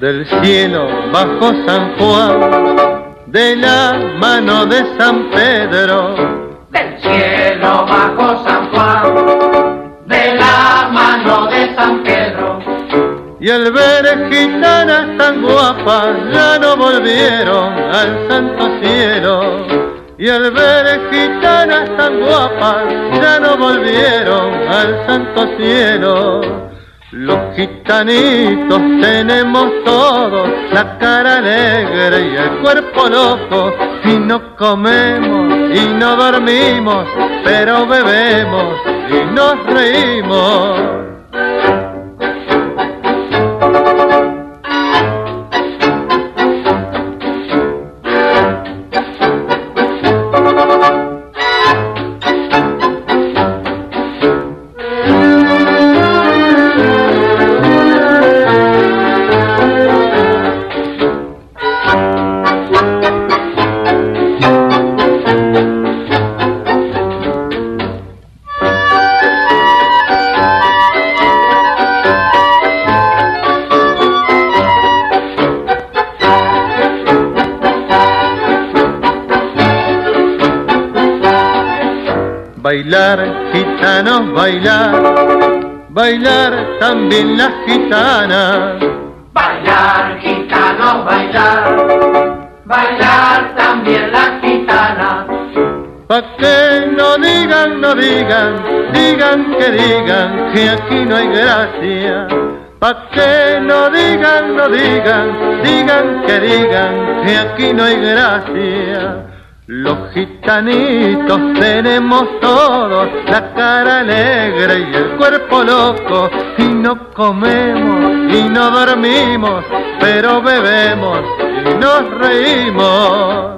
Del cielo bajo San Juan, de la mano de San Pedro. Del cielo bajo San Juan, de la mano de San Pedro. Y al ver gitanas tan guapas ya no volvieron al santo cielo. Y al ver gitanas tan guapas ya no volvieron al santo cielo. Los gitanitos tenemos todos la cara alegre y el cuerpo loco, y no comemos y no dormimos, pero bebemos y nos reímos. Bailar, gitanos, bailar, bailar también las gitanas. Bailar, gitanos, bailar, bailar también las gitanas. Pa' que no digan, no digan, digan que aquí no hay gracia. Pa' que no digan, no digan, digan que aquí no hay gracia. Los gitanitos tenemos todos la cara alegre y el cuerpo loco, y no comemos y no dormimos, pero bebemos y nos reímos.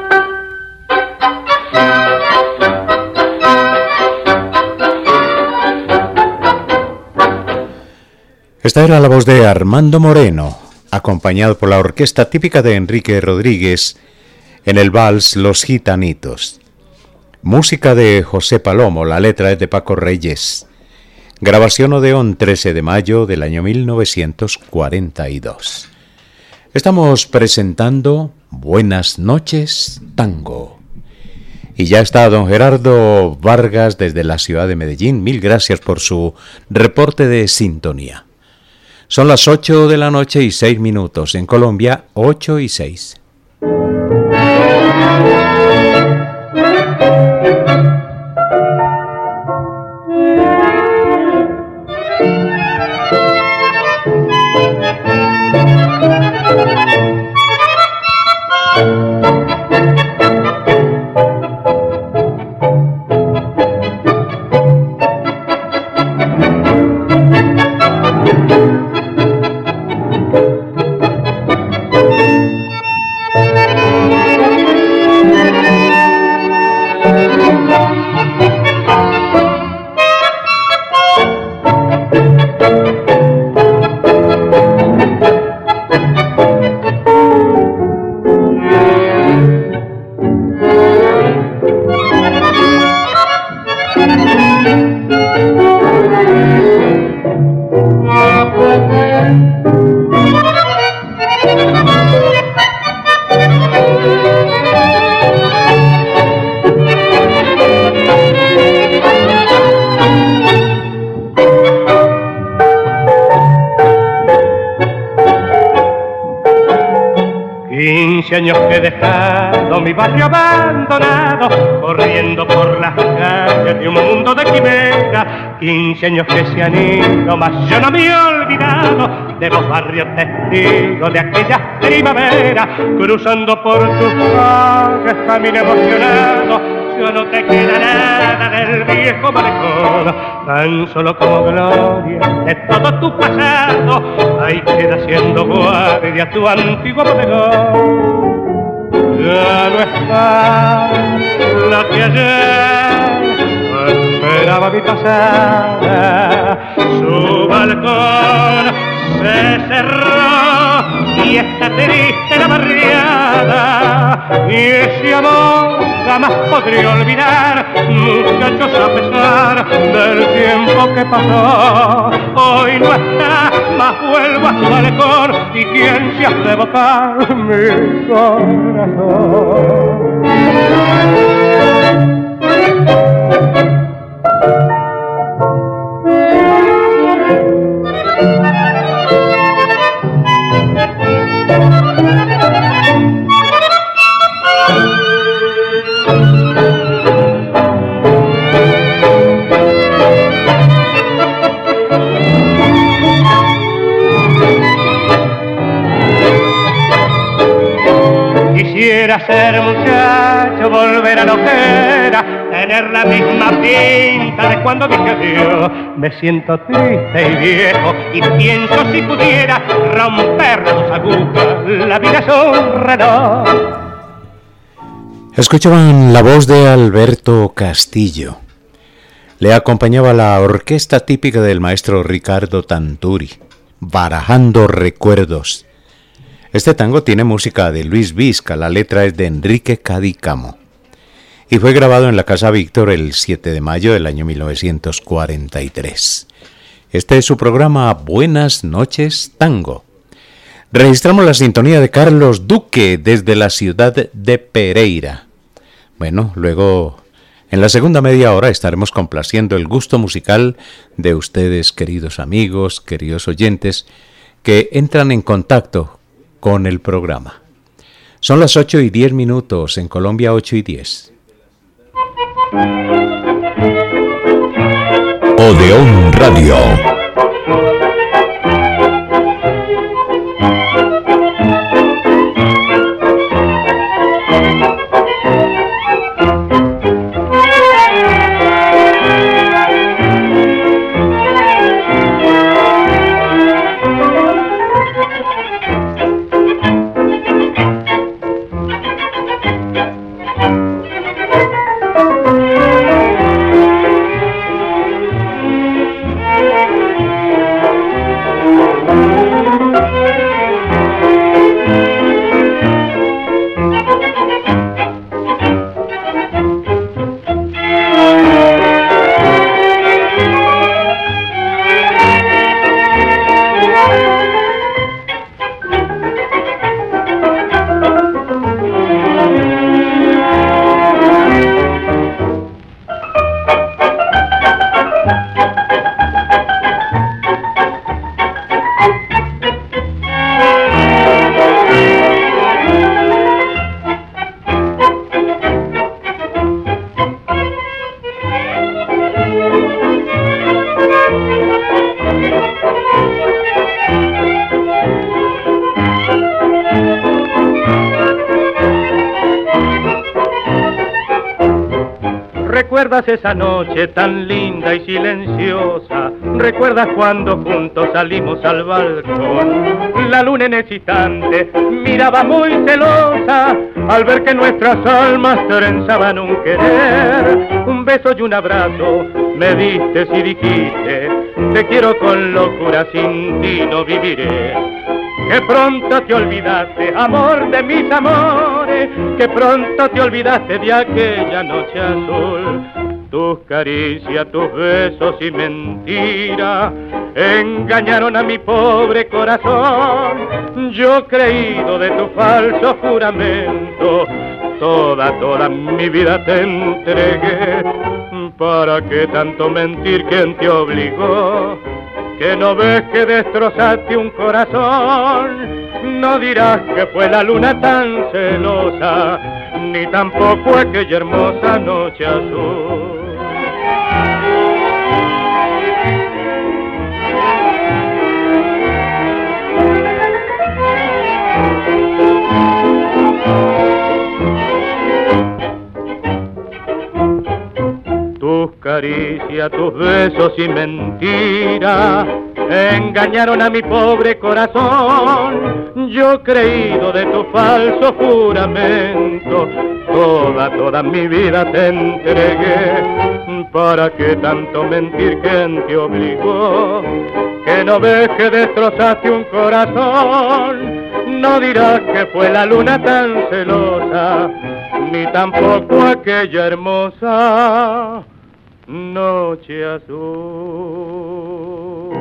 Esta era la voz de Armando Moreno, acompañado por la orquesta típica de Enrique Rodríguez, en el vals Los Gitanitos. Música de José Palomo, la letra es de Paco Reyes. Grabación Odeón, 13 de mayo del año 1942. Estamos presentando Buenas noches, Tango. Y ya está don Gerardo Vargas desde la ciudad de Medellín. Mil gracias por su reporte de sintonía. Son las 8 de la noche y 6 minutos. En Colombia, 8 y 6. Años que he dejado mi barrio abandonado, corriendo por las calles de un mundo de quimera. 15 años que se han ido, mas yo no me he olvidado de los barrios testigos de aquella primavera. Cruzando por tus calles, camino emocionado, ya no te queda nada del viejo malecón, tan solo como gloria de todo tu pasado. Ahí queda siendo guardia tu antiguo bodegón. Ya no está la que ayer esperaba mi pasada. Su balcón se cerró y está triste la barriada. y ese amor jamás podré olvidar, muchachos, a pesar del tiempo que pasó. Hoy no está, mas vuelvo a su balcón, y quién se hace evocar mi corazón. Quisiera ser muchacho, volver a lo que era, tener la misma pinta de cuando dije adiós. Me siento triste y viejo y pienso si pudiera romper las dos agujas, la vida es un reloj. Escuchaban la voz de Alberto Castillo. Le acompañaba la orquesta típica del maestro Ricardo Tanturi, barajando recuerdos. Este tango tiene música de Luis Vizca, la letra es de Enrique Cadícamo y fue grabado en la Casa Víctor el 7 de mayo del año 1943. Este es su programa Buenas noches, Tango. Registramos la sintonía de Carlos Duque desde la ciudad de Pereira. Bueno, luego en la segunda media hora estaremos complaciendo el gusto musical de ustedes, queridos amigos, queridos oyentes, que entran en contacto con el programa. Son las 8:10 en Colombia, 8:10. Odeón Radio. ¿Recuerdas esa noche tan linda y silenciosa? ¿Recuerdas cuando juntos salimos al balcón? La luna en ese instante miraba muy celosa al ver que nuestras almas trenzaban un querer. Un beso y un abrazo me diste y dijiste: te quiero con locura, sin ti no viviré. Que pronto te olvidaste, amor de mis amores, que pronto te olvidaste de aquella noche azul. Tus caricias, tus besos y mentiras engañaron a mi pobre corazón. Yo creído de tu falso juramento, toda mi vida te entregué. ¿Para qué tanto mentir? ¿Quién te obligó? Que no ves que destrozaste un corazón. No dirás que fue la luna tan celosa, ni tampoco aquella hermosa noche azul. Tus caricias, tus besos y mentiras engañaron a mi pobre corazón. Yo creído de tu falso juramento, toda mi vida te entregué. ¿Para qué tanto mentir? ¿Quién te obligó? Que no ves que destrozaste un corazón. no dirás que fue la luna tan celosa, ni tampoco aquella hermosa noche azul.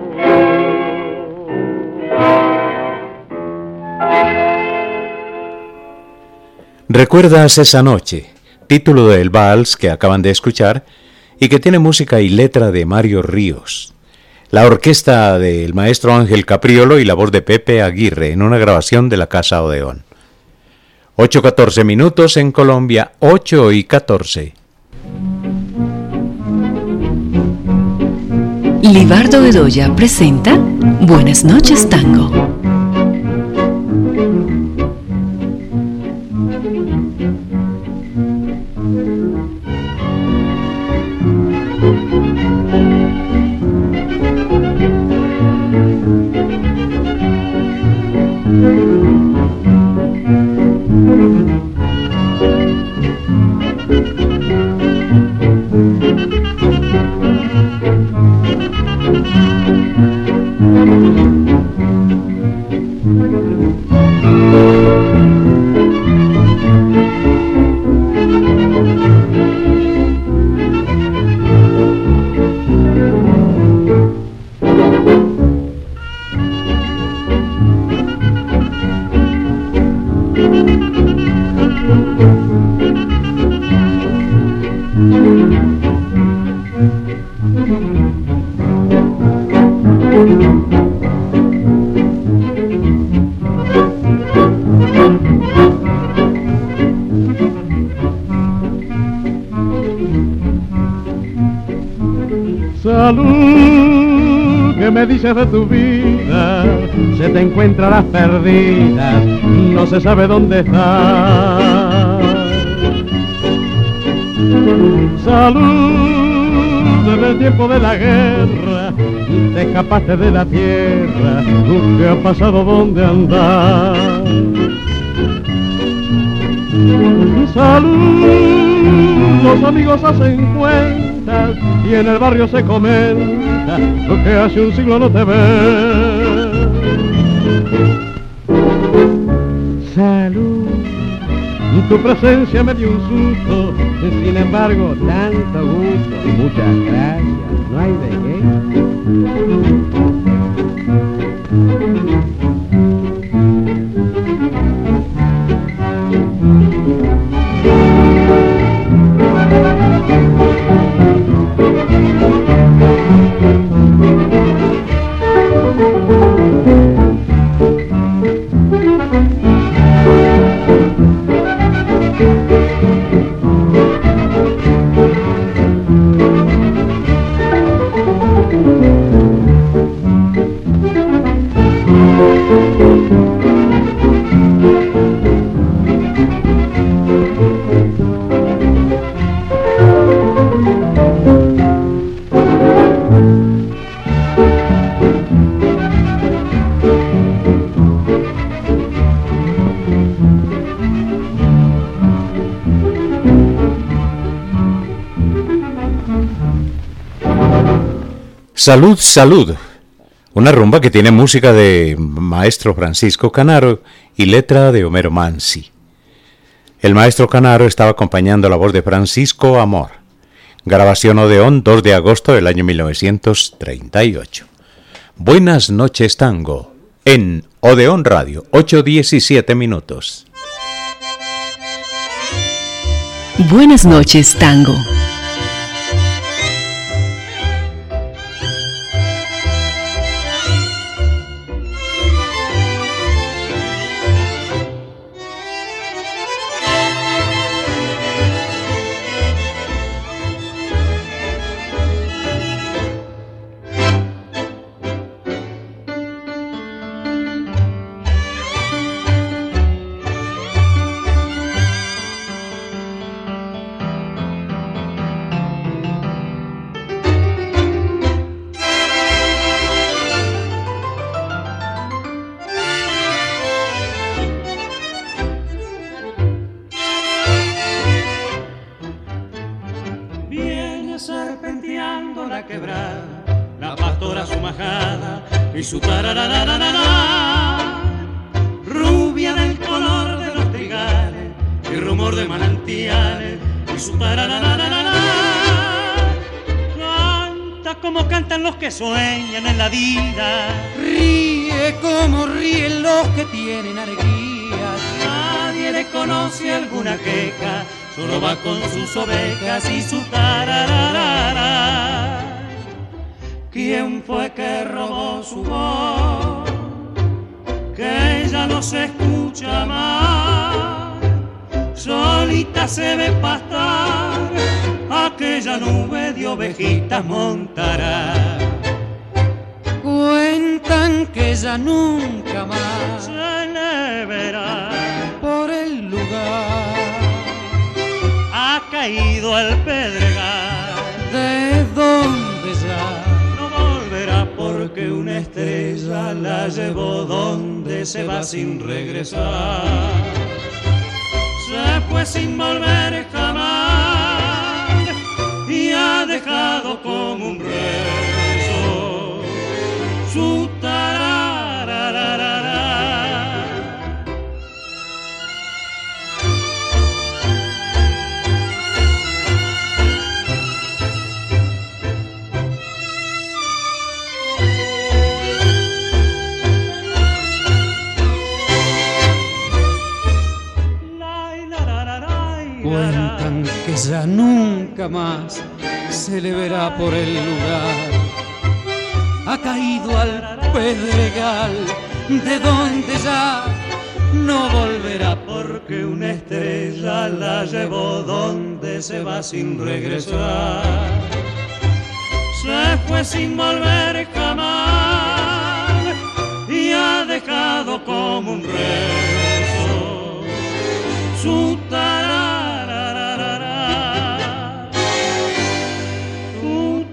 ¿Recuerdas esa noche? Título del vals que acaban de escuchar y que tiene música y letra de Mario Ríos. La orquesta del maestro Ángel Capriolo y la voz de Pepe Aguirre en una grabación de la Casa Odeón. 8:14 minutos en Colombia, 8:14. Libardo Bedoya presenta Buenas noches, Tango. Salud, ¿qué me dices de tu vida? Se te encuentra las perdidas, no se sabe dónde está. Salud, desde el tiempo de la guerra, te escapaste de la tierra, ¿qué ha pasado? ¿Dónde andás? Salud, los amigos hacen cuentas y en el barrio se comenta lo que hace un siglo no te ve. Salud, tu presencia me dio un susto, sin embargo tanto gusto, muchas gracias, no hay de qué. Salud, salud. Una rumba que tiene música de maestro Francisco Canaro y letra de Homero Mansi. El maestro Canaro estaba acompañando la voz de Francisco Amor. Grabación Odeón, 2 de agosto del año 1938. Buenas noches, Tango. En Odeón Radio, 8:17 minutos. Buenas noches, Tango. serpenteando la quebrada, la pastora su majada y su tarararararara, los que sueñan en la vida. Ríe como ríen los que tienen alegría. Nadie le conoce alguna queja, solo va con sus ovejas y su tararara. ¿Quién fue que robó su voz? Que ya no se escucha más. Solita se ve pastar, aquella nube de ovejitas montará. Cuentan que ya nunca más Se le verá por el lugar ha caído al pedregal, de donde ya no volverá porque una estrella la llevó donde se va sin regresar. Se fue sin volver jamás y ha dejado como un rezo su tarararara. Cuentan que ya nunca más se le verá por el lugar. Ha caído al pedregal de donde ya no volverá Porque una estrella la llevó donde se va sin regresar. Se fue sin volver jamás y ha dejado como un rezo su tarararara. Su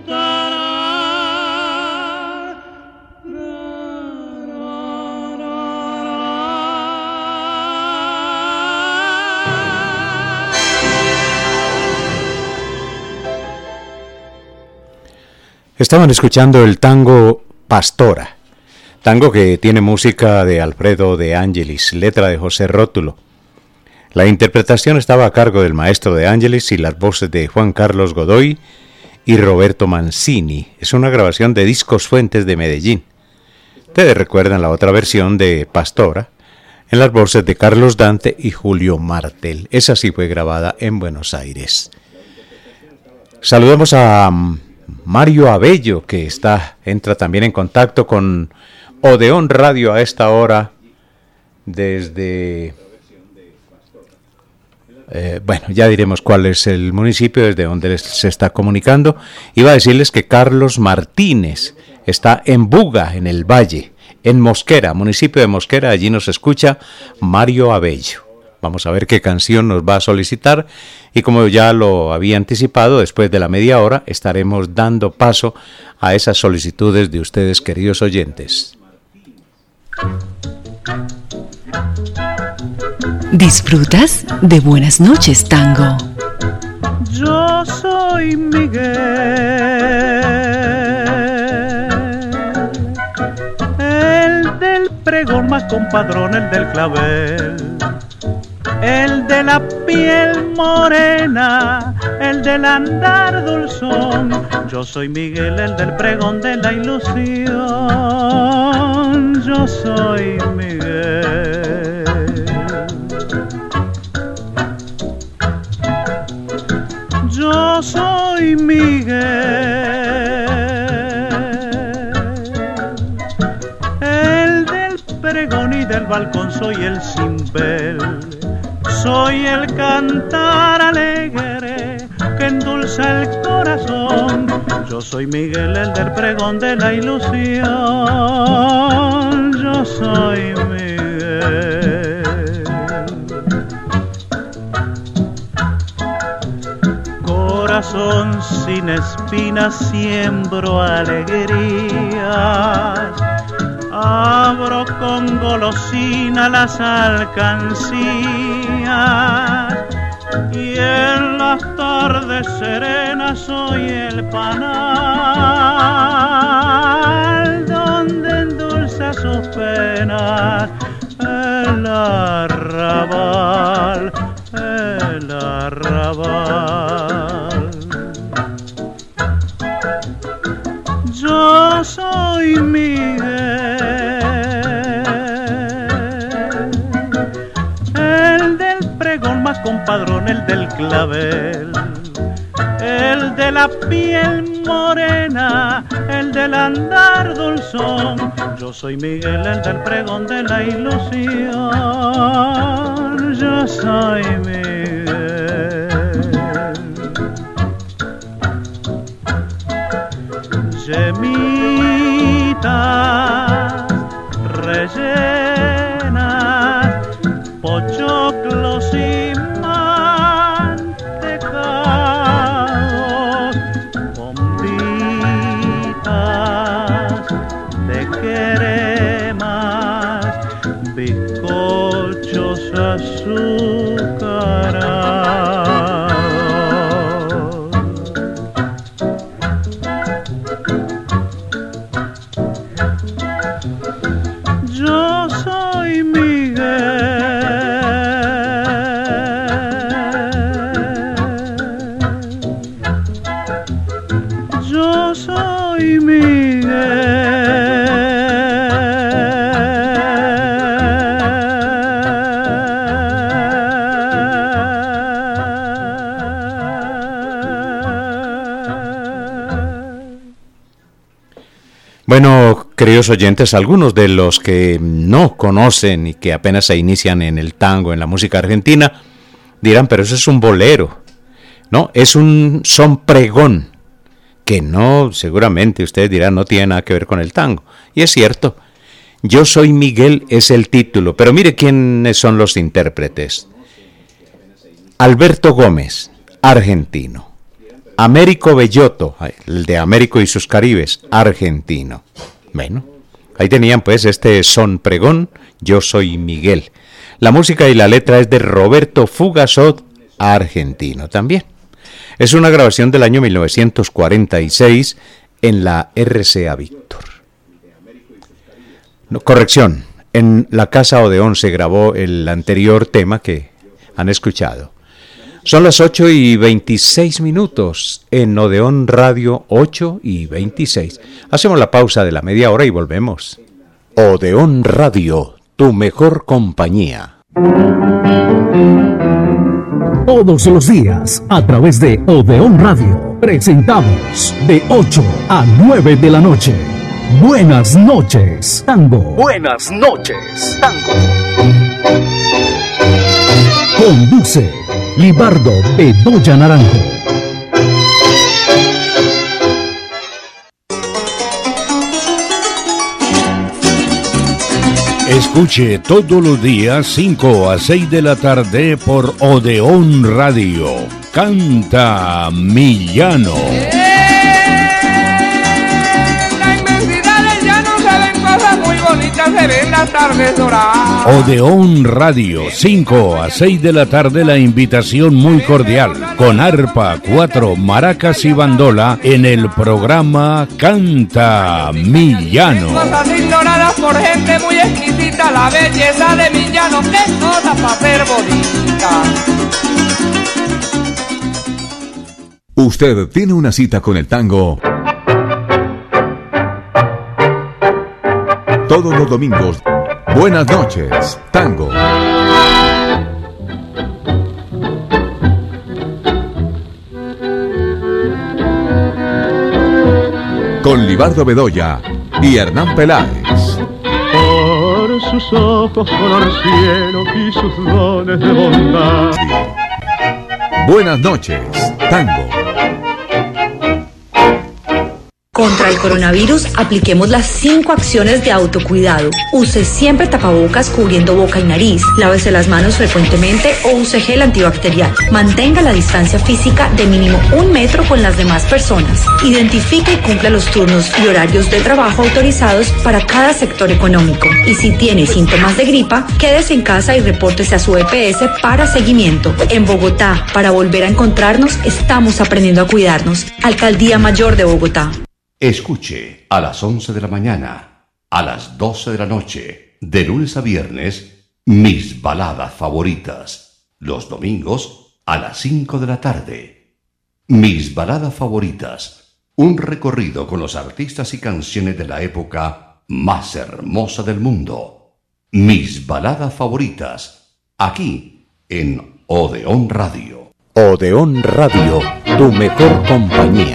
Estaban escuchando el tango Pastora, tango que tiene música de Alfredo De Angelis, letra de José Rótulo. La interpretación estaba a cargo del maestro De Angelis y las voces de Juan Carlos Godoy y Roberto Mancini. Es una grabación de Discos Fuentes de Medellín. Ustedes recuerdan la otra versión de Pastora, en las voces de Carlos Dante y Julio Martel. Esa sí fue grabada en Buenos Aires. Saludamos a Mario Abello, que entra también en contacto con Odeón Radio a esta hora desde... bueno, ya diremos cuál es el municipio desde donde se está comunicando. Iba a decirles que Carlos Martínez está en Buga, en el Valle, en Mosquera, municipio de Mosquera. Allí nos escucha Mario Abello. Vamos a ver qué canción nos va a solicitar y como ya lo había anticipado, después de la media hora estaremos dando paso a esas solicitudes de ustedes, queridos oyentes. ¿Disfrutas de Buenas noches, Tango? Yo soy Miguel, el del pregón más compadrón, el del clavel, el de la piel morena, el del andar dulzón. Yo soy Miguel, el del pregón de la ilusión. Yo soy Miguel. Yo soy Miguel, el del pregón y del balcón, soy el cimbel. Soy el cantar alegre que endulza el corazón. Yo soy Miguel, el del pregón de la ilusión. Yo soy Miguel. Corazón sin espinas, siembro alegrías. Abro con golosina las alcancías y en las tardes serenas soy el panal donde endulza sus penas el arrabal, el arrabal. Yo más compadrón, el del clavel, el de la piel morena, el del andar dulzón. Yo soy Miguel, el del pregón de la ilusión. Yo soy Miguel. Yemitas rellenas, pochoclos y mantecados, bombitas de cremas, bizcochos azucarados. Yo soy Miguel. Yo soy Bueno, queridos oyentes, algunos de los que no conocen y que apenas se inician en el tango, en la música argentina, dirán, pero eso es un bolero. No, es un son pregón, que no, seguramente ustedes dirán, no tiene nada que ver con el tango. Y es cierto, Yo soy Miguel es el título, pero mire quiénes son los intérpretes. Alberto Gómez, argentino. Américo Bellotto, el de Américo y sus Caribes, argentino. Bueno, ahí tenían pues este son pregón, Yo soy Miguel. La música y la letra es de Roberto Fugazot, argentino también. Es una grabación del año 1946 en la RCA Víctor. No, corrección, en la Casa Odeón se grabó el anterior tema que han escuchado. Son las 8:26 en Odeón Radio, 8:26. Hacemos la pausa de la media hora y volvemos. Odeón Radio, tu mejor compañía. Todos los días, a través de Odeón Radio, presentamos de 8 a 9 de la noche. Buenas noches, tango. Buenas noches, tango. Conduce Libardo Bedoya Naranjo. Escuche todos los días 5 a 6 de la tarde por Odeón Radio. Canta Millano. Se ven las tardes doradas. Odeón Radio, 5 a 6 de la tarde, la invitación muy cordial, con arpa, 4 maracas y bandola en el programa Canta Millano. Cosas ignoradas por gente muy exquisita, la belleza de Millano, que cosa para ser bonita. Usted tiene una cita con el tango todos los domingos. Buenas noches, tango. Con Libardo Bedoya y Hernán Peláez. Por sus ojos color cielo y sus dones de bondad. Buenas noches, tango. Contra el coronavirus, apliquemos las 5 acciones de autocuidado. Use siempre tapabocas cubriendo boca y nariz. Lávese las manos frecuentemente o use gel antibacterial. Mantenga la distancia física de mínimo 1 metro con las demás personas. Identifique y cumpla los turnos y horarios de trabajo autorizados para cada sector económico. Y si tiene síntomas de gripa, quédese en casa y repórtese a su EPS para seguimiento. En Bogotá, para volver a encontrarnos, estamos aprendiendo a cuidarnos. Alcaldía Mayor de Bogotá. Escuche a las 11 de la mañana, a las 12 de la noche, de lunes a viernes, mis baladas favoritas. Los domingos a las 5 de la tarde. Mis baladas favoritas. Un recorrido con los artistas y canciones de la época más hermosa del mundo. Mis baladas favoritas. Aquí en Odeón Radio. Odeón Radio, tu mejor compañía.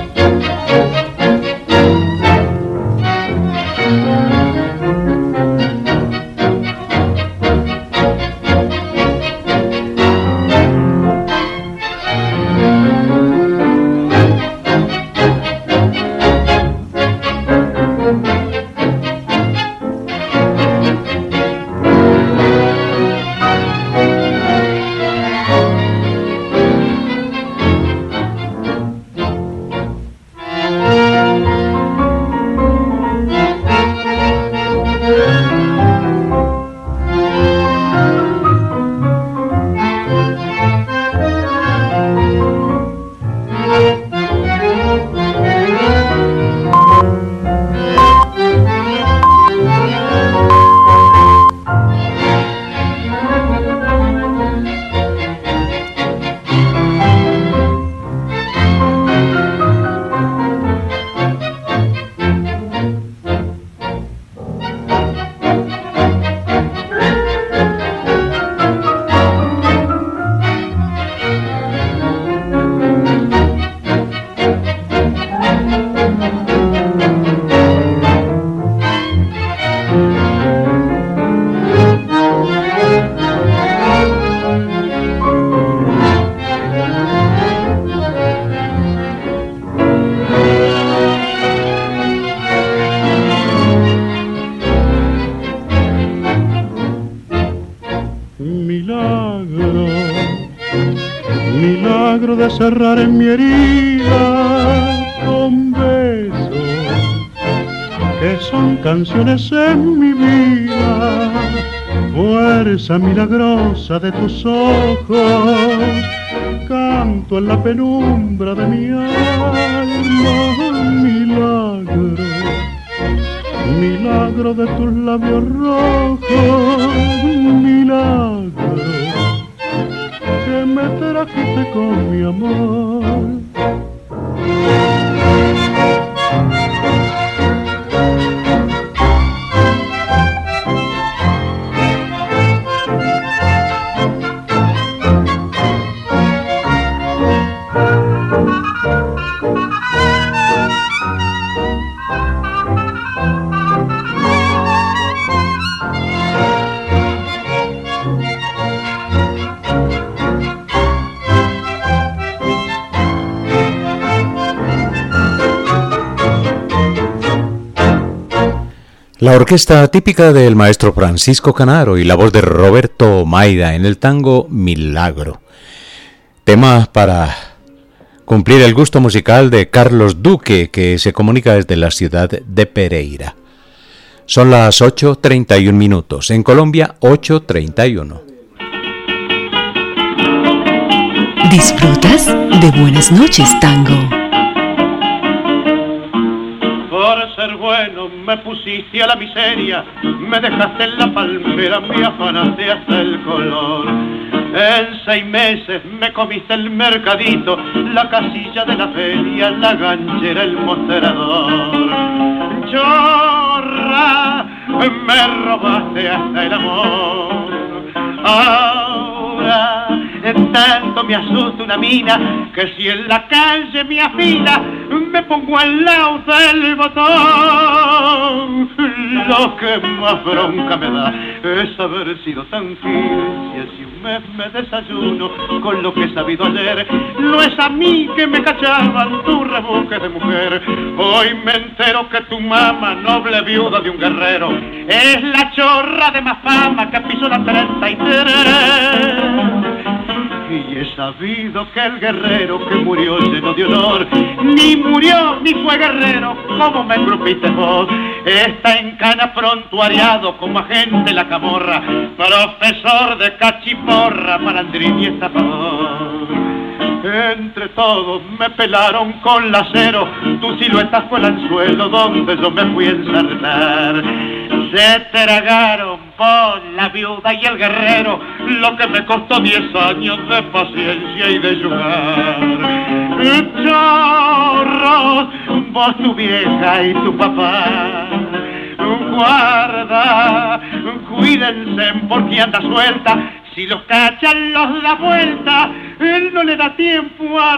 Milagro de cerrar en mi herida con besos que son canciones en mi vida, fuerza milagrosa de tus ojos, canto en la penumbra de mi alma, milagro, milagro de tus labios rojos, milagro que me trajiste con mi amor. La orquesta típica del maestro Francisco Canaro y la voz de Roberto Maida en el tango Milagro. Tema para cumplir el gusto musical de Carlos Duque, que se comunica desde la ciudad de Pereira. Son las 8:31 minutos. En Colombia, 8:31. ¿Disfrutas de Buenas noches, Tango? Por ser bueno me pusiste a la miseria, me dejaste en la palmera, me afanaste hasta el color. En 6 meses me comiste el mercadito, la casilla de la feria, la ganchera, el mostrador. Chorra, me robaste hasta el amor. Ahora tanto me asusta una mina que si en la calle me afila me pongo al lado del botón. Lo que más bronca me da es haber sido tan fiel. Si hace un mes me desayuno con lo que he sabido ayer, no es a mí que me cachaban tu rebusque de mujer. Hoy me entero que tu mamá, noble viuda de un guerrero, es la chorra de más fama que pisó la 33. Y he sabido que el guerrero que murió lleno de honor, ni murió ni fue guerrero como me engrupiste vos. Está en cana prontuariado como agente de la camorra, profesor de cachiporra, malandrín y estafador. Entre todos me pelaron con lacero, tu silueta fue el anzuelo donde yo me fui a ensartar. Se tragaron por la viuda y el guerrero lo que me costó 10 años de paciencia y de jugar. Chorros, vos, tu vieja y tu papá, guarda, cuídense porque anda suelta. Si los cachan los da vuelta, él no le da tiempo a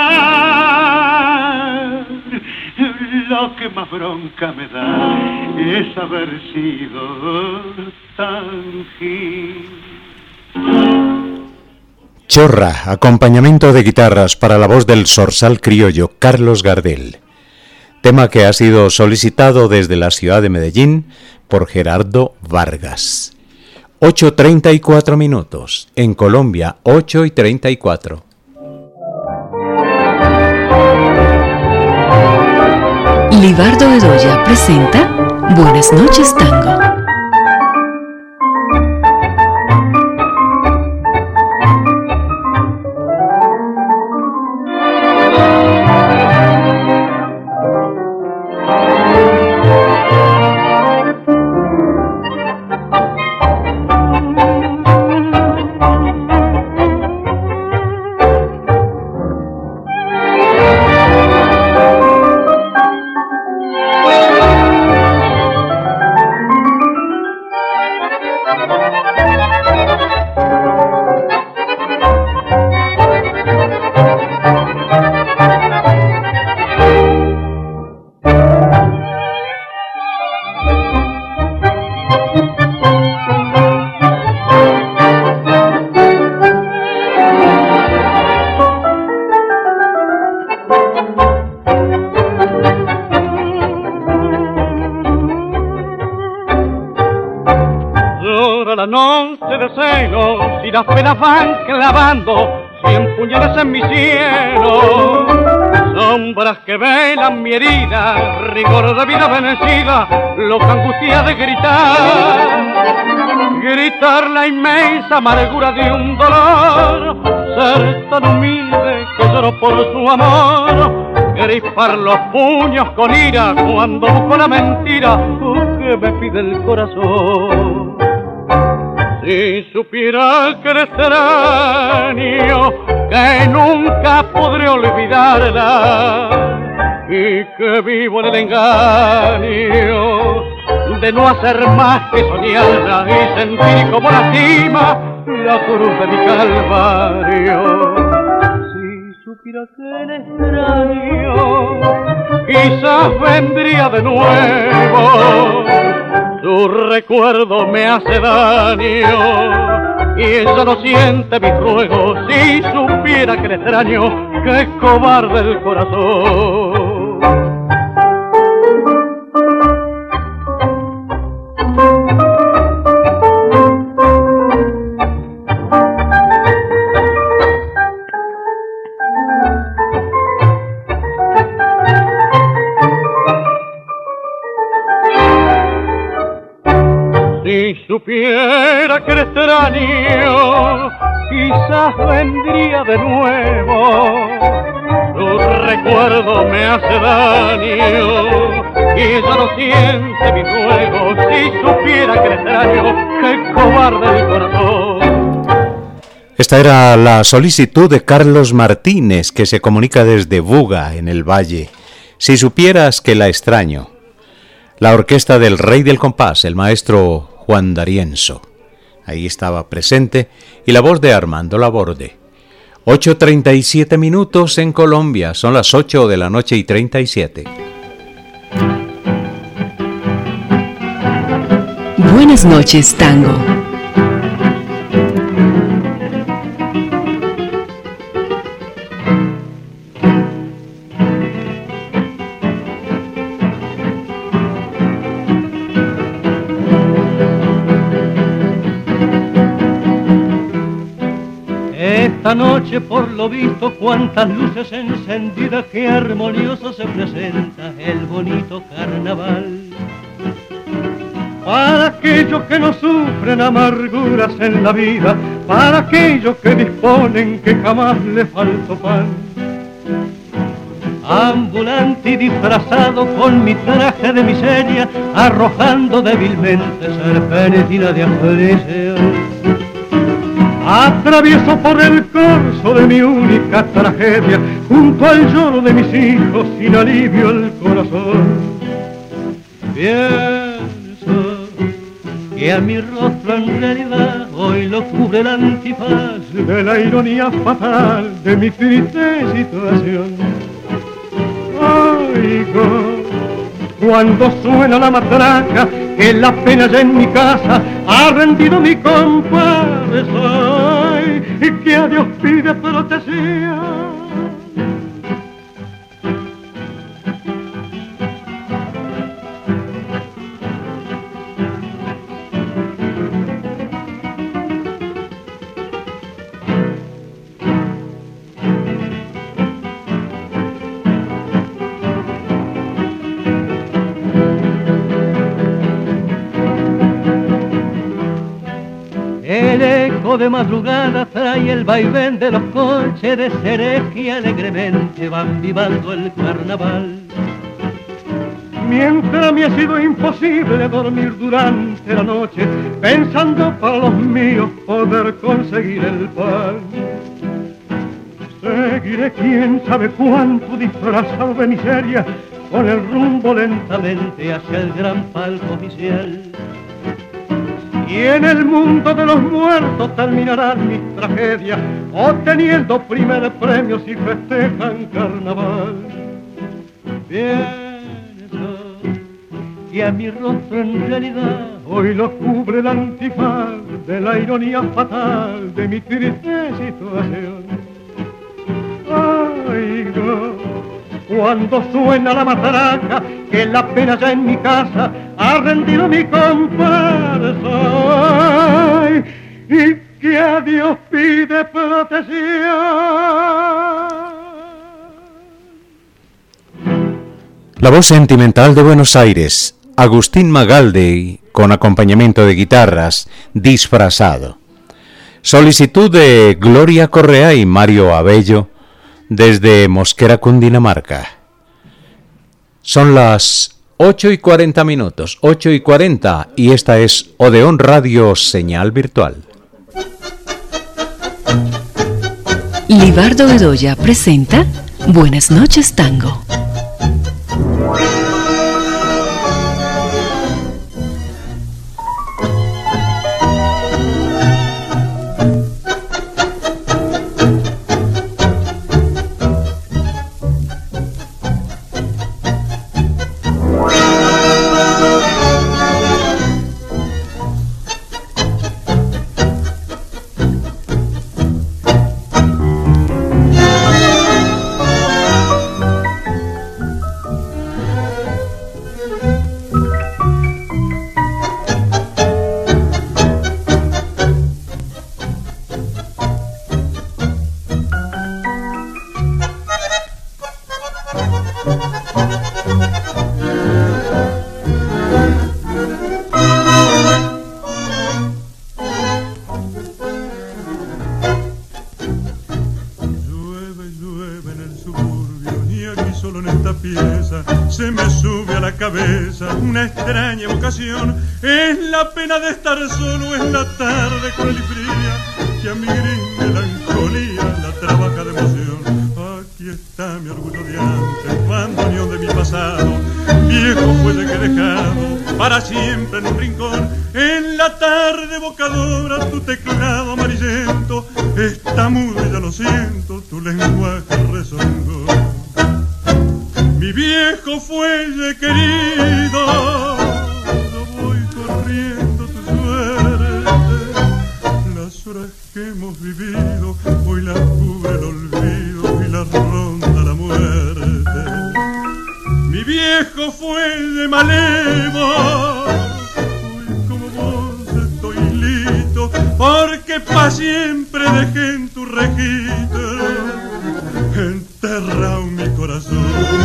rajar. Lo que más bronca me da es haber sido tan gil. Chorra, acompañamiento de guitarras para la voz del zorzal criollo Carlos Gardel. Tema que ha sido solicitado desde la ciudad de Medellín por Gerardo Vargas. 8:34 minutos. En Colombia, 8:34. Libardo Bedoya presenta Buenas noches, Tango. Y las penas van clavando 100 puñales en mi cielo, sombras que velan mi herida, rigor de vida vencida, loca angustia de gritar la inmensa amargura de un dolor, ser tan humilde que lloro por su amor, crispar los puños con ira cuando busco la mentira que me pide el corazón. Si supiera que eres extraño, que nunca podré olvidarla y que vivo en el engaño de no hacer más que soñarla y sentir como lastima la cruz de mi calvario. Si supiera que eres extraño, quizás vendría de nuevo. Tu recuerdo me hace daño y ella no siente mis ruegos. Si supiera que le extraño, que cobarde el corazón. Si supiera que eres extraño, quizás vendría de nuevo. Tu recuerdo me hace daño y ella no siente mi ruego. Si supiera que eres extraño, que cobarde el corazón. Esta era la solicitud de Carlos Martínez, que se comunica desde Buga, en el Valle. Si supieras que la extraño. La orquesta del Rey del Compás, el maestro Juan D'Arienzo. Ahí estaba presente, y la voz de Armando Laborde. 8:37 minutos en Colombia, son las 8:37. Buenas noches, Tango. Esta noche por lo visto cuántas luces encendidas, qué armonioso se presenta el bonito carnaval. Para aquellos que no sufren amarguras en la vida, para aquellos que disponen que jamás le faltó pan. Ambulante y disfrazado con mi traje de miseria, arrojando débilmente serpentina de aflicción. Atravieso por el corso de mi única tragedia, junto al lloro de mis hijos, sin alivio el corazón. Pienso que a mi rostro en realidad hoy lo cubre el antifaz de la ironía fatal de mi triste situación. Oigo, cuando suena la matraca, que la pena ya en mi casa ha rendido mi compadre soy, y que a Dios pide protección. El eco de madrugada trae el vaivén de los coches de Ceres que alegremente van vivando el carnaval. Mientras me ha sido imposible dormir durante la noche, pensando para los míos poder conseguir el pan. Seguiré quién sabe cuánto disfrazado de miseria, con el rumbo lentamente hacia el gran palco oficial. Y en el mundo de los muertos terminarán mis tragedias, obteniendo primer premio si festejan carnaval. Pienso que a mi rostro en realidad hoy lo cubre el antifaz de la ironía fatal de mi triste situación. Oigo, cuando suena la matraca, que la pena ya en mi casa ha rendido mi compadre soy, y que a Dios pide protección. La voz sentimental de Buenos Aires, Agustín Magaldi, con acompañamiento de guitarras, Disfrazado. Solicitud de Gloria Correa y Mario Abello, desde Mosquera, Cundinamarca. Son las 8:40, 8:40, y esta es Odeón Radio Señal Virtual. Libardo Bedoya presenta Buenas noches, Tango. Una extraña vocación, es la pena de estar solo, es la tarde cruel y fría, que a mi gris melancolía la trabaja de emoción. Aquí está mi orgullo de antes, bandoneón de mi pasado, viejo fuelle que he dejado para siempre en un rincón. En la tarde evocadora tu teclado amarillento está mudo y ya lo siento, tu lenguaje rezongó. Mi viejo fuelle querido, yo voy corriendo tu suerte. Las horas que hemos vivido hoy las cubre el olvido y las ronda la muerte. Mi viejo fuelle malevo, hoy como vos estoy listo, porque pa' siempre dejé en tu registro enterrado mi corazón.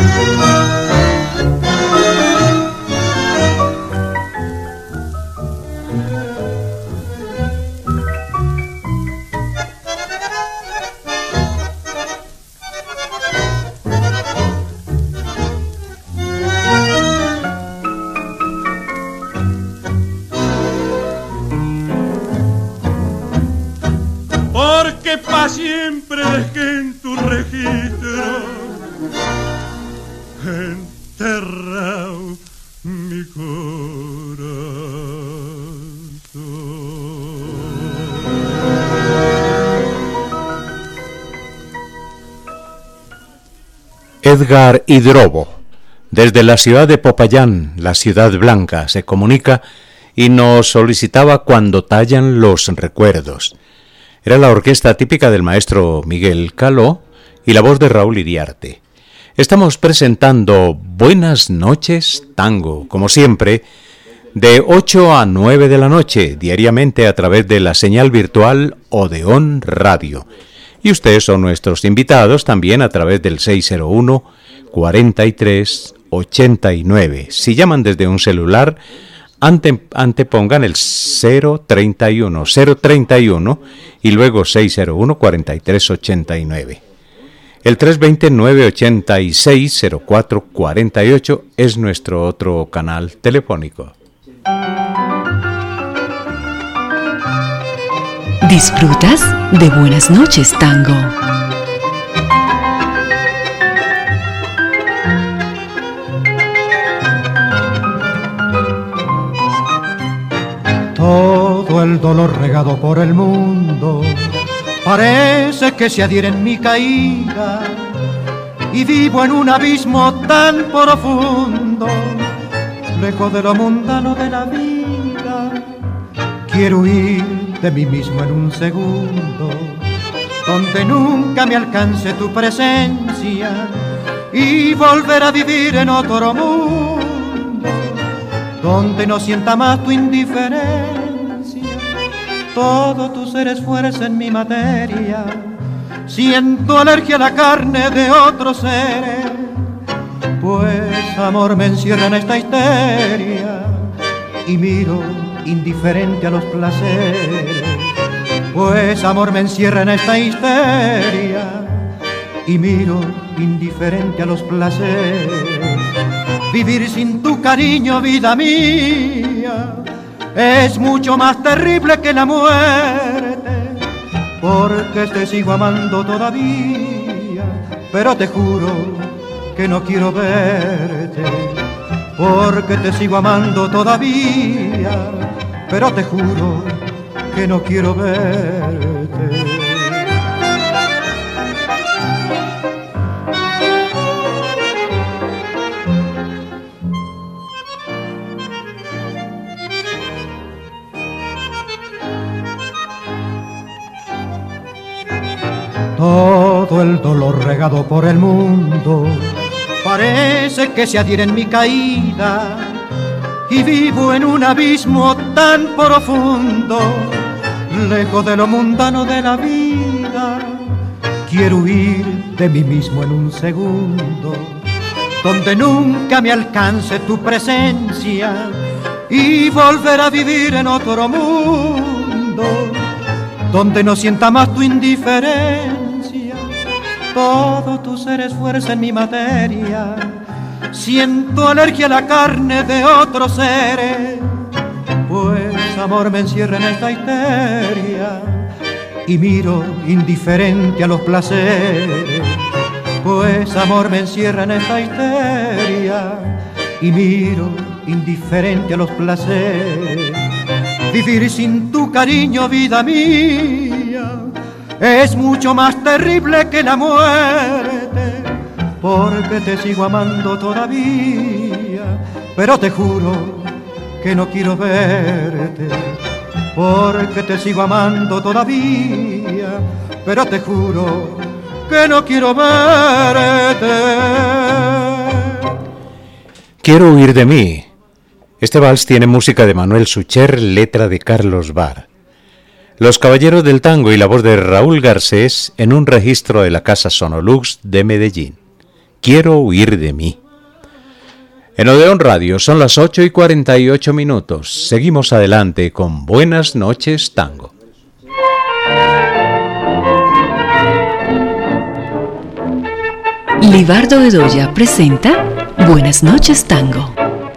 Porque pa' siempre dejé en tu registro enterrado mi corazón. Edgar Hidrobo, desde la ciudad de Popayán, la ciudad blanca, se comunica y nos solicitaba Cuando tallan los recuerdos. Era la orquesta típica del maestro Miguel Caló y la voz de Raúl Iriarte. Estamos presentando Buenas noches Tango, como siempre, de 8 a 9 de la noche, diariamente a través de la señal virtual Odeón Radio. Y ustedes son nuestros invitados también a través del 601-4389. Si llaman desde un celular, antepongan el 031 y luego 601-4389. El 320-986-0448 es nuestro otro canal telefónico. ¿Disfrutas de Buenas noches, Tango? Todo el dolor regado por el mundo parece que se adhiere en mi caída y vivo en un abismo tan profundo, lejos de lo mundano de la vida. Quiero huir de mí mismo en un segundo, donde nunca me alcance tu presencia y volver a vivir en otro mundo, donde no sienta más tu indiferencia. Todo tu ser es fuerza en mi materia, siento alergia a la carne de otros seres, pues amor me encierra en esta histeria y miro indiferente a los placeres, pues amor me encierra en esta histeria y miro indiferente a los placeres. Vivir sin tu cariño, vida mía, es mucho más terrible que la muerte, porque te sigo amando todavía, pero te juro que no quiero verte, porque te sigo amando todavía, pero te juro que no quiero verte. Todo el dolor regado por el mundo parece que se adhiere en mi caída y vivo en un abismo tan profundo, lejos de lo mundano de la vida. Quiero huir de mí mismo en un segundo, donde nunca me alcance tu presencia y volver a vivir en otro mundo, donde no sienta más tu indiferencia. Todo tu ser es fuerza en mi materia, siento alergia a la carne de otros seres, pues amor me encierra en esta histeria y miro indiferente a los placeres, pues amor me encierra en esta histeria y miro indiferente a los placeres. Vivir sin tu cariño, vida mía, es mucho más terrible que la muerte, porque te sigo amando todavía, pero te juro que no quiero verte, porque te sigo amando todavía, pero te juro que no quiero verte. Quiero huir de mí. Este vals tiene música de Manuel Sucher, letra de Carlos Bar. Los Caballeros del Tango y la voz de Raúl Garcés en un registro de la Casa Sonolux de Medellín. Quiero huir de mí. En Odeón Radio son las 8:48. Seguimos adelante con Buenas noches Tango. Libardo Bedoya presenta Buenas noches Tango.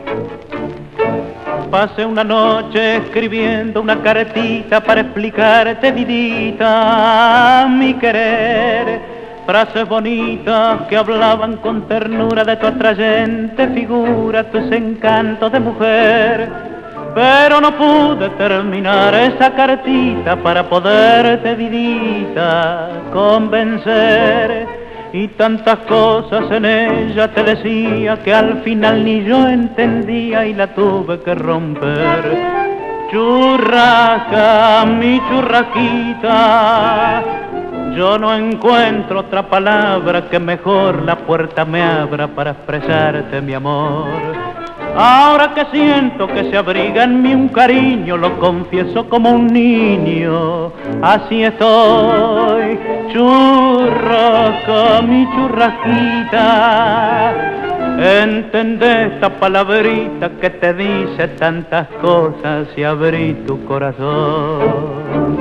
Pasé una noche escribiendo una cartita para explicarte, vidita, mi querer. Frases bonitas que hablaban con ternura de tu atrayente figura, tus encantos de mujer. Pero no pude terminar esa cartita para poderte, vidita, convencer. y tantas cosas en ella te decía que al final ni yo entendía y la tuve que romper. Churrasca, mi churrasquita, yo no encuentro otra palabra que mejor la puerta me abra para expresarte mi amor. Ahora que siento que se abriga en mí un cariño, lo confieso como un niño, así estoy. Churrasca, mi churrasquita, entendé esta palabrita que te dice tantas cosas y abrí tu corazón.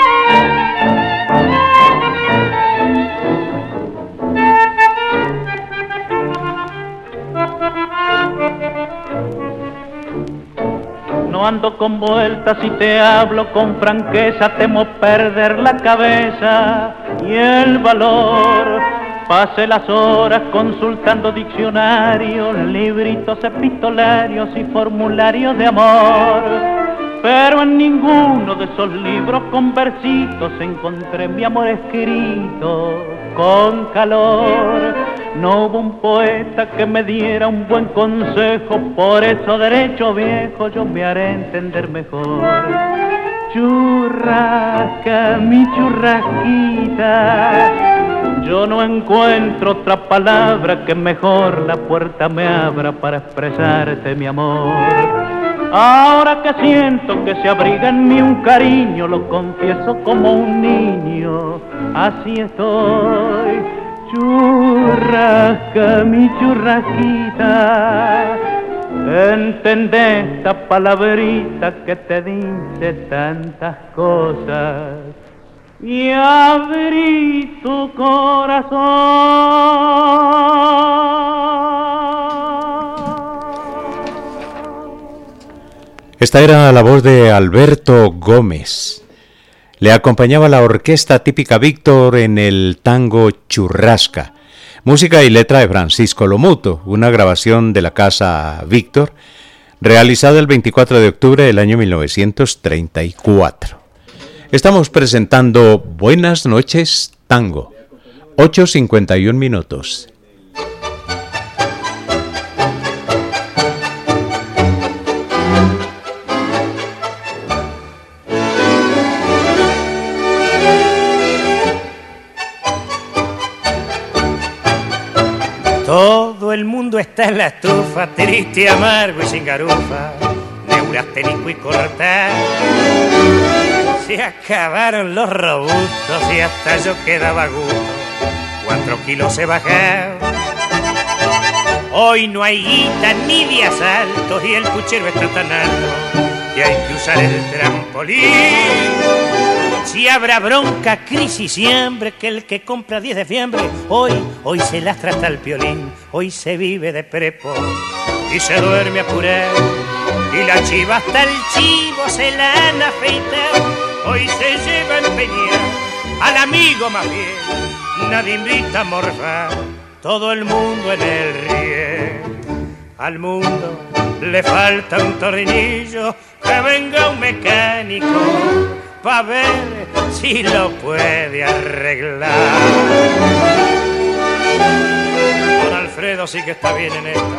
No ando con vueltas y te hablo con franqueza, temo perder la cabeza y el valor. Pasé las horas consultando diccionarios, libritos epistolarios y formularios de amor, pero en ninguno de esos libros con versitos encontré mi amor escrito con calor. No hubo un poeta que me diera un buen consejo, por eso derecho viejo yo me haré entender mejor. Churrasca, mi churrasquita, yo no encuentro otra palabra que mejor la puerta me abra para expresarte mi amor. Ahora que siento que se abriga en mí un cariño, lo confieso como un niño, así estoy. Churrasca, mi churrasquita, entendé esta palabrita que te dice tantas cosas y abrí tu corazón. Esta era la voz de Alberto Gómez. Le acompañaba la orquesta típica Víctor en el tango Churrasca. Música y letra de Francisco Lomuto, una grabación de la casa Víctor, realizada el 24 de octubre del año 1934. Estamos presentando Buenas noches, tango. 8:51 minutos. Todo el mundo está en la estufa, triste, amargo y sin garufa, neurasténico y cortar. Se acabaron los robustos y hasta yo quedaba gusto, 4 kilos he bajado. Hoy no hay guita ni de asaltos y el puchero está tan alto que hay que usar el trampolín. Si habrá bronca, crisis y hambre, que el que compra 10 de fiambre, hoy se lastra hasta el piolín, hoy se vive de prepo y se duerme apurado, y la chiva hasta el chivo se la han afeitado, hoy se lleva a empeñar al amigo más bien, nadie invita a morfar, todo el mundo en el riel. Al mundo le falta un tornillo, que venga un mecánico pa' ver si lo puede arreglar. Don Alfredo sí que está bien en esta.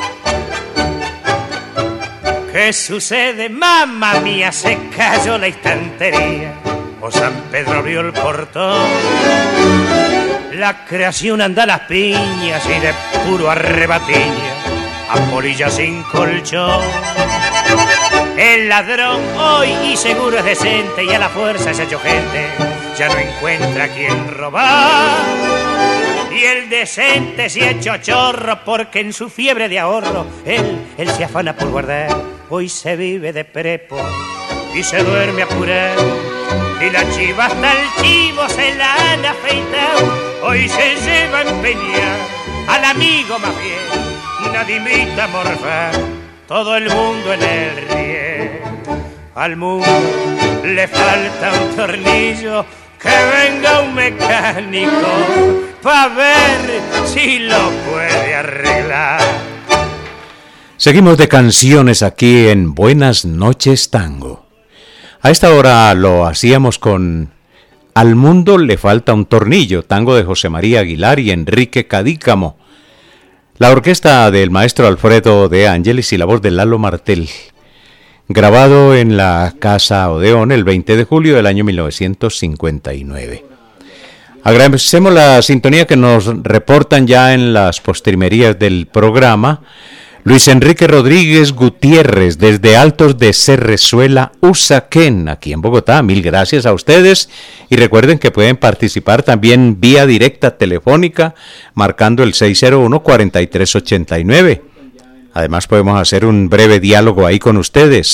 ¿Qué sucede? Mamma mía, se cayó la estantería, o San Pedro abrió el portón. La creación anda a las piñas y de puro arrebatiña, a polilla sin colchón. El ladrón hoy y seguro es decente y a la fuerza se ha hecho gente, ya no encuentra a quien robar. Y el decente se ha hecho chorro porque en su fiebre de ahorro él se afana por guardar. Hoy se vive de prepo y se duerme apurado, y la chiva hasta el chivo se la han afeitado. Hoy se lleva a empeñar al amigo más bien, nadie invita a morfar, todo el mundo en el riel. Al mundo le falta un tornillo, que venga un mecánico pa' ver si lo puede arreglar. Seguimos de canciones aquí en Buenas noches, tango. A esta hora lo hacíamos con Al mundo le falta un tornillo, tango de José María Aguilar y Enrique Cadícamo. La orquesta del maestro Alfredo de Ángeles y la voz de Lalo Martel. Grabado en la Casa Odeón el 20 de julio del año 1959. Agradecemos la sintonía que nos reportan ya en las postrimerías del programa. Luis Enrique Rodríguez Gutiérrez, desde Altos de Cerrezuela, Usaquén, aquí en Bogotá. Mil gracias a ustedes. Y recuerden que pueden participar también vía directa telefónica, marcando el 601-4389. Además podemos hacer un breve diálogo ahí con ustedes,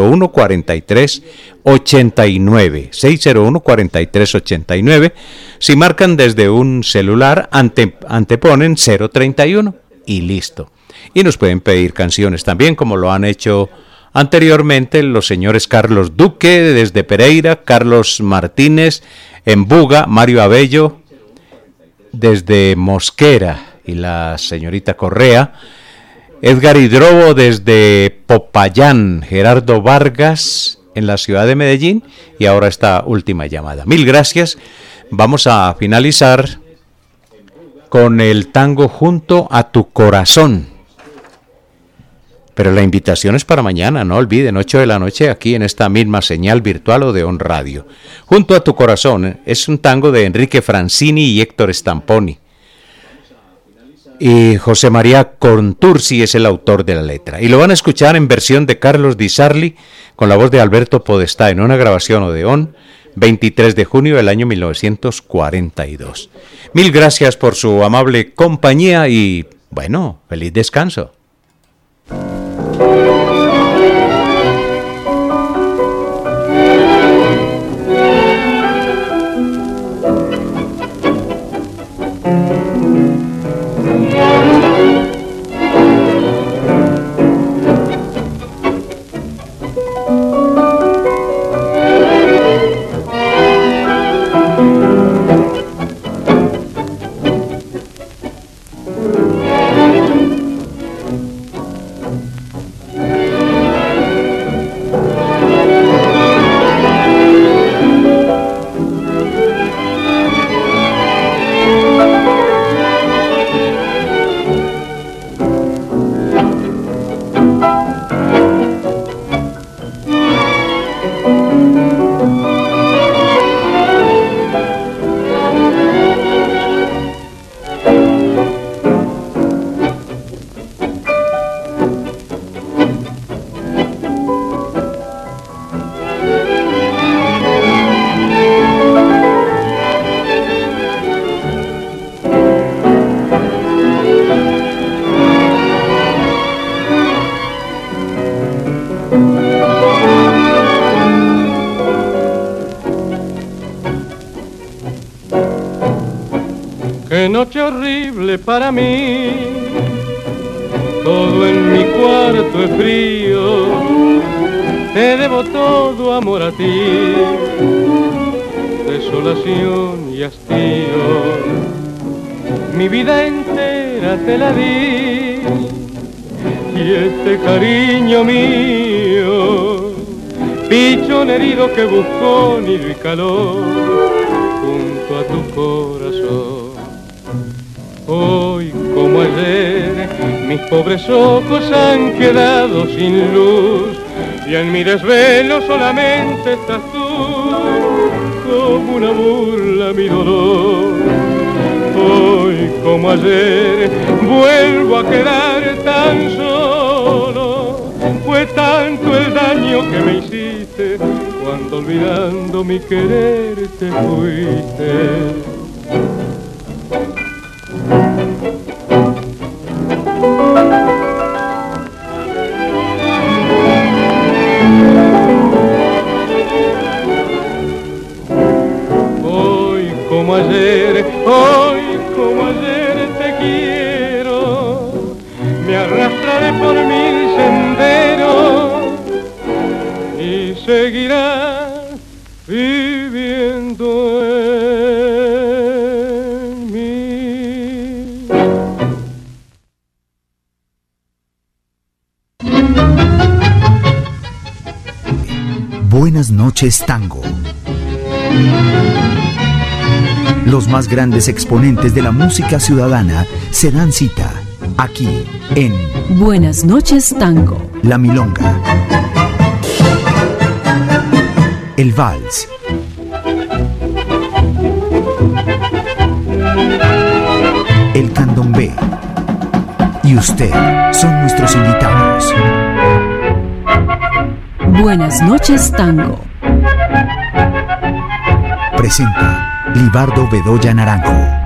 601-4389, 601-4389. Si marcan desde un celular, anteponen 031 y listo. Y nos pueden pedir canciones también, como lo han hecho anteriormente los señores Carlos Duque desde Pereira, Carlos Martínez en Buga, Mario Abello desde Mosquera y la señorita Correa, Edgar Hidrobo desde Popayán, Gerardo Vargas en la ciudad de Medellín y ahora esta última llamada. Mil gracias. Vamos a finalizar con el tango Junto a tu Corazón. Pero la invitación es para mañana, no olviden, 8 de la noche aquí en esta misma señal virtual Odeón Radio. Junto a tu Corazón es un tango de Enrique Francini y Héctor Stamponi. Y José María Contursi es el autor de la letra. Y lo van a escuchar en versión de Carlos Di Sarli con la voz de Alberto Podestá en una grabación Odeón, 23 de junio del año 1942. Mil gracias por su amable compañía y, bueno, feliz descanso. Qué noche horrible para mí, todo en mi cuarto es frío, te debo todo amor a ti, desolación y hastío, mi vida entera te la di, y este cariño mío, pichón herido que buscó nido y calor, junto a tu corazón. Hoy como ayer mis pobres ojos han quedado sin luz y en mi desvelo solamente estás tú, como una burla mi dolor. Hoy como ayer vuelvo a quedar tan solo, fue tanto el daño que me hiciste cuando olvidando mi querer te fuiste. Hoy como ayer te quiero, me arrastraré por mil senderos y seguirás viviendo en mí. Buenas noches, tango. Los más grandes exponentes de la música ciudadana se dan cita aquí en Buenas noches, Tango. La Milonga, el Vals, el Candombe y usted son nuestros invitados. Buenas noches, Tango. Presenta Libardo Bedoya Naranjo.